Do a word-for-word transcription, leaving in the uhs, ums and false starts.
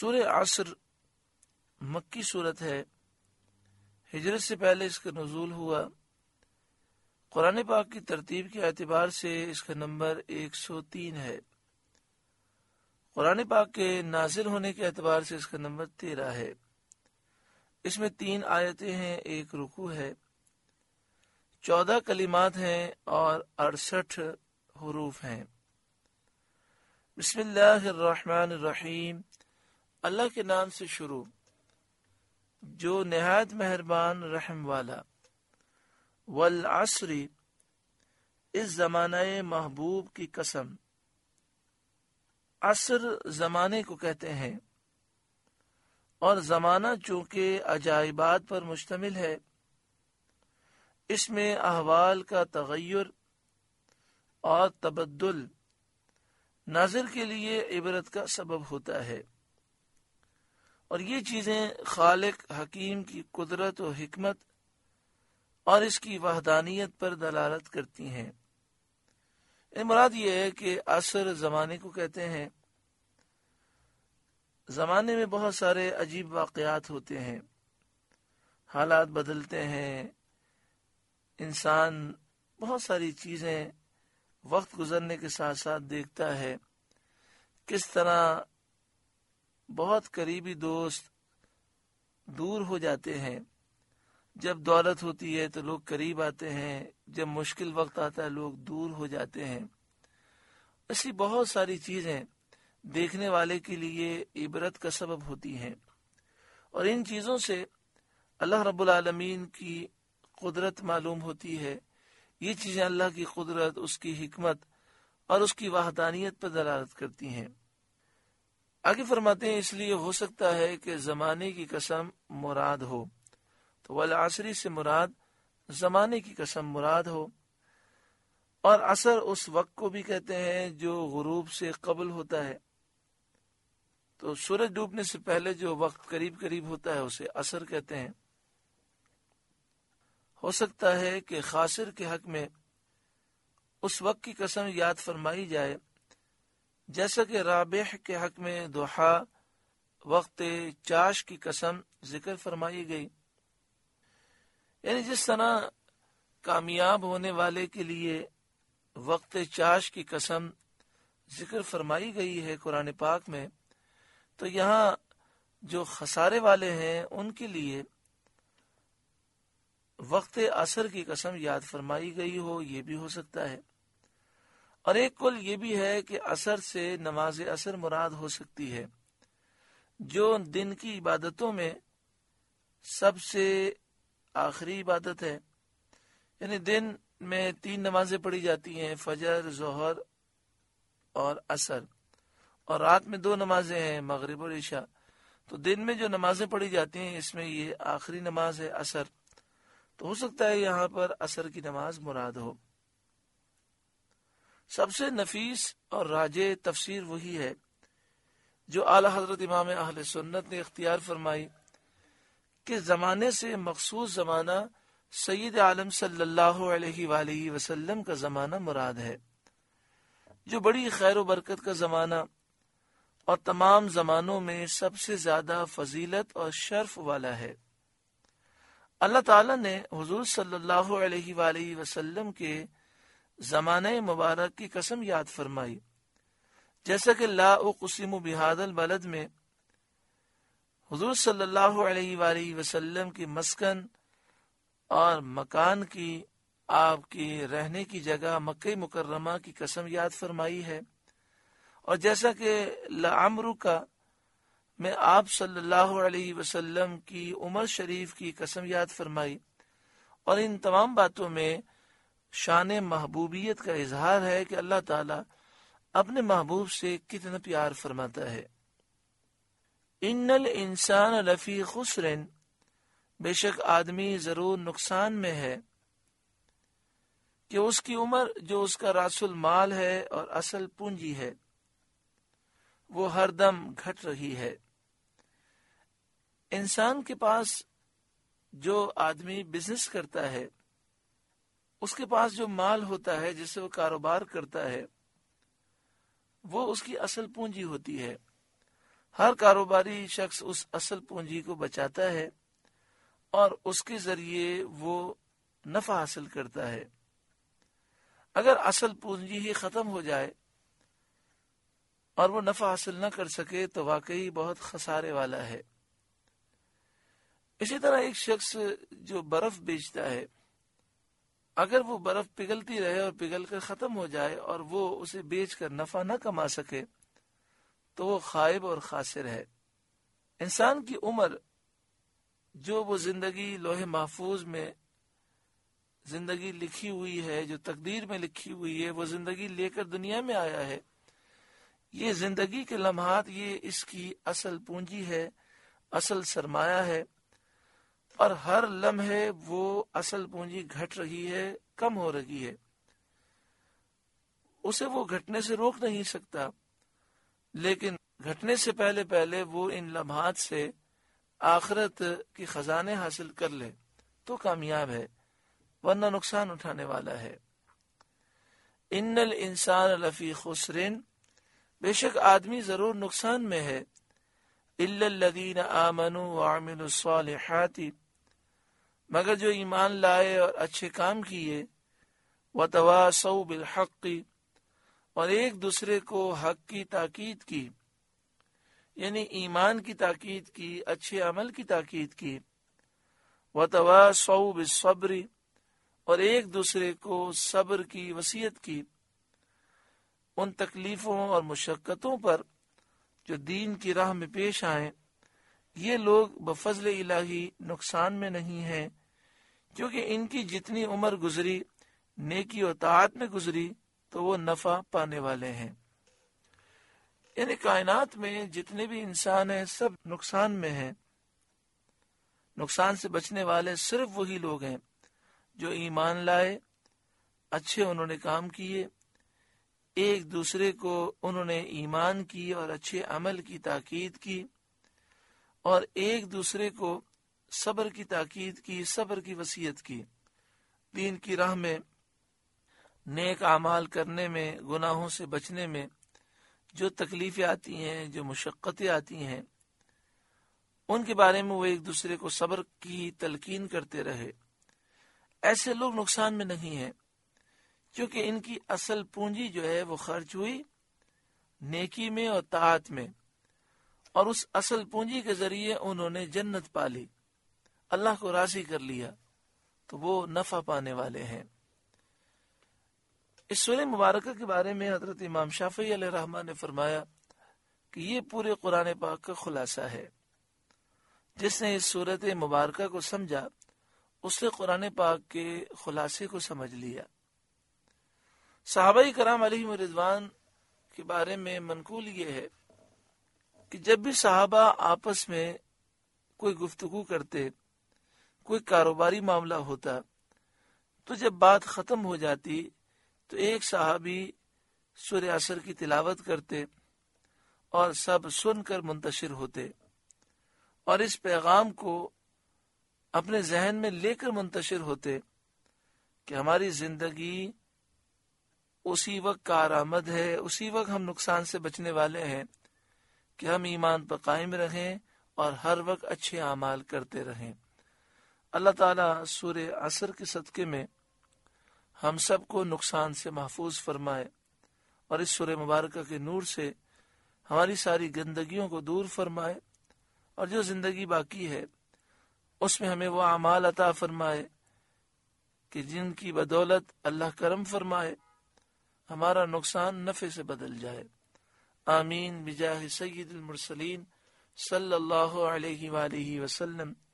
سورہ عصر مکی صورت ہے، ہجرت سے پہلے اس کا نزول ہوا۔ قرآن پاک کی ترتیب کے اعتبار سے اس کا نمبر ایک سو تین ہے۔ قرآن پاک کے نازل ہونے کے اعتبار سے اس کا نمبر تیرہ ہے۔ اس میں تین آیتیں ہیں، ایک رکوع ہے، چودہ کلمات ہیں اور اڑسٹھ حروف ہیں۔ بسم اللہ الرحمن الرحیم، اللہ کے نام سے شروع جو نہایت مہربان رحم والا۔ والعصر، اس زمانہ محبوب کی قسم۔ عصر زمانے کو کہتے ہیں، اور زمانہ چونکہ عجائبات پر مشتمل ہے، اس میں احوال کا تغیر اور تبدل ناظر کے لیے عبرت کا سبب ہوتا ہے، اور یہ چیزیں خالق حکیم کی قدرت و حکمت اور اس کی وحدانیت پر دلالت کرتی ہیں۔ مراد یہ ہے کہ عصر زمانے کو کہتے ہیں۔ زمانے میں بہت سارے عجیب واقعات ہوتے ہیں، حالات بدلتے ہیں، انسان بہت ساری چیزیں وقت گزرنے کے ساتھ ساتھ دیکھتا ہے، کس طرح بہت قریبی دوست دور ہو جاتے ہیں، جب دولت ہوتی ہے تو لوگ قریب آتے ہیں، جب مشکل وقت آتا ہے لوگ دور ہو جاتے ہیں۔ ایسی بہت ساری چیزیں دیکھنے والے کے لیے عبرت کا سبب ہوتی ہیں، اور ان چیزوں سے اللہ رب العالمین کی قدرت معلوم ہوتی ہے۔ یہ چیزیں اللہ کی قدرت، اس کی حکمت اور اس کی وحدانیت پر دلالت کرتی ہیں۔ آگے فرماتے ہیں اس لیے ہو سکتا ہے کہ زمانے کی قسم مراد ہو، تو والعصر سے مراد زمانے کی قسم مراد ہو، اور عصر اس وقت کو بھی کہتے ہیں جو غروب سے قبل ہوتا ہے۔ تو سورج ڈوبنے سے پہلے جو وقت قریب قریب ہوتا ہے اسے عصر کہتے ہیں۔ ہو سکتا ہے کہ خاسر کے حق میں اس وقت کی قسم یاد فرمائی جائے، جیسا کہ رابح کے حق میں ضحیٰ وقت چاش کی قسم ذکر فرمائی گئی۔ یعنی جس طرح کامیاب ہونے والے کے لیے وقت چاش کی قسم ذکر فرمائی گئی ہے قرآن پاک میں، تو یہاں جو خسارے والے ہیں ان کے لیے وقت عصر کی قسم یاد فرمائی گئی ہو، یہ بھی ہو سکتا ہے۔ اور ایک قول یہ بھی ہے کہ عصر سے نماز عصر مراد ہو سکتی ہے، جو دن کی عبادتوں میں سب سے آخری عبادت ہے۔ یعنی دن میں تین نمازیں پڑھی جاتی ہیں، فجر، ظہر اور عصر، اور رات میں دو نمازیں ہیں، مغرب اور عشاء۔ تو دن میں جو نمازیں پڑھی جاتی ہیں اس میں یہ آخری نماز ہے عصر، تو ہو سکتا ہے یہاں پر عصر کی نماز مراد ہو۔ سب سے نفیس اور راجع تفسیر وہی ہے جو اعلی حضرت امام اہل سنت نے اختیار فرمائی کہ زمانے سے مخصوص زمانہ سید عالم صلی اللہ علیہ وآلہ وسلم کا زمانہ مراد ہے، جو بڑی خیر و برکت کا زمانہ اور تمام زمانوں میں سب سے زیادہ فضیلت اور شرف والا ہے۔ اللہ تعالیٰ نے حضور صلی اللہ علیہ وآلہ وسلم کے زمانہ مبارک کی قسم یاد فرمائی، جیسا کہ لا اقسم بہذا البلد میں حضور صلی اللہ علیہ وآلہ وسلم کی مسکن اور مکان کی، آپ کی رہنے کی جگہ مکہ مکرمہ کی قسم یاد فرمائی ہے، اور جیسا کہ لعمرک میں آپ صلی اللہ علیہ وسلم کی عمر شریف کی قسم یاد فرمائی۔ اور ان تمام باتوں میں شان محبوبیت کا اظہار ہے کہ اللہ تعالیٰ اپنے محبوب سے کتنا پیار فرماتا ہے۔ ان الانسان لفی خسر، بے شک آدمی ضرور نقصان میں ہے، کہ اس کی عمر جو اس کا راس المال ہے اور اصل پونجی ہے وہ ہر دم گھٹ رہی ہے۔ انسان کے پاس جو آدمی بزنس کرتا ہے، اس کے پاس جو مال ہوتا ہے جس سے وہ کاروبار کرتا ہے، وہ اس کی اصل پونجی ہوتی ہے۔ ہر کاروباری شخص اس اصل پونجی کو بچاتا ہے اور اس کے ذریعے وہ نفع حاصل کرتا ہے۔ اگر اصل پونجی ہی ختم ہو جائے اور وہ نفع حاصل نہ کر سکے تو واقعی بہت خسارے والا ہے۔ اسی طرح ایک شخص جو برف بیچتا ہے، اگر وہ برف پگھلتی رہے اور پگھل کر ختم ہو جائے اور وہ اسے بیچ کر نفع نہ کما سکے تو وہ خائب اور خاسر ہے۔ انسان کی عمر جو وہ زندگی لوح محفوظ میں زندگی لکھی ہوئی ہے، جو تقدیر میں لکھی ہوئی ہے، وہ زندگی لے کر دنیا میں آیا ہے، یہ زندگی کے لمحات یہ اس کی اصل پونجی ہے، اصل سرمایہ ہے، اور ہر لمحے وہ اصل پونجی گھٹ رہی ہے، کم ہو رہی ہے، اسے وہ گھٹنے سے روک نہیں سکتا، لیکن گھٹنے سے پہلے پہلے وہ ان لمحات سے آخرت کی خزانے حاصل کر لے تو کامیاب ہے، ورنہ نقصان اٹھانے والا ہے۔ ان الانسان لفی خسرن، بے شک آدمی ضرور نقصان میں ہے، الا الذین آمنوا وعملوا الصالحات، مگر جو ایمان لائے اور اچھے کام کیے، وتواصوا بالحق، اور ایک دوسرے کو حق کی تاکید کی، یعنی ایمان کی تاکید کی، اچھے عمل کی تاکید کی، وتواصوا بالصبر، اور ایک دوسرے کو صبر کی وصیت کی، ان تکلیفوں اور مشقتوں پر جو دین کی راہ میں پیش آئیں۔ یہ لوگ بفضل الہی نقصان میں نہیں ہیں، کیونکہ ان کی جتنی عمر گزری نیکی و طاعت میں گزری تو وہ نفع پانے والے ہیں۔ یعنی کائنات میں جتنے بھی انسان ہیں سب نقصان میں ہیں، نقصان سے بچنے والے صرف وہی لوگ ہیں جو ایمان لائے، اچھے انہوں نے کام کیے، ایک دوسرے کو انہوں نے ایمان کی اور اچھے عمل کی تاکید کی، اور ایک دوسرے کو صبر کی تاکید کی، صبر کی وصیت کی، دین کی راہ میں نیک اعمال کرنے میں، گناہوں سے بچنے میں جو تکلیفیں آتی ہیں، جو مشقتیں آتی ہیں، ان کے بارے میں وہ ایک دوسرے کو صبر کی تلقین کرتے رہے۔ ایسے لوگ نقصان میں نہیں ہیں، کیونکہ ان کی اصل پونجی جو ہے وہ خرچ ہوئی نیکی میں اور طاعت میں، اور اس اصل پونجی کے ذریعے انہوں نے جنت پالی، اللہ کو راضی کر لیا، تو وہ نفع پانے والے ہیں۔ اس سورہ مبارکہ کے بارے میں حضرت امام شافعی علیہ الرحمہ نے فرمایا کہ یہ پورے قرآن پاک کا خلاصہ ہے۔ جس نے اس سورت مبارکہ کو سمجھا اس نے قرآن پاک کے خلاصے کو سمجھ لیا۔ صحابہ کرام علیہم رضوان کے بارے میں منقول یہ ہے کہ جب بھی صحابہ آپس میں کوئی گفتگو کرتے، کوئی کاروباری معاملہ ہوتا، تو جب بات ختم ہو جاتی تو ایک صحابی سورہ عصر کی تلاوت کرتے اور سب سن کر منتشر ہوتے، اور اس پیغام کو اپنے ذہن میں لے کر منتشر ہوتے کہ ہماری زندگی اسی وقت کارآمد ہے، اسی وقت ہم نقصان سے بچنے والے ہیں کہ ہم ایمان پر قائم رہیں اور ہر وقت اچھے اعمال کرتے رہیں۔ اللہ تعالیٰ سورہ عصر کے صدقے میں ہم سب کو نقصان سے محفوظ فرمائے، اور اس سورہ مبارکہ کے نور سے ہماری ساری گندگیوں کو دور فرمائے، اور جو زندگی باقی ہے اس میں ہمیں وہ اعمال عطا فرمائے کہ جن کی بدولت اللہ کرم فرمائے، ہمارا نقصان نفع سے بدل جائے۔ آمین بجاہ سید المرسلین صلی اللہ علیہ وآلہ وسلم۔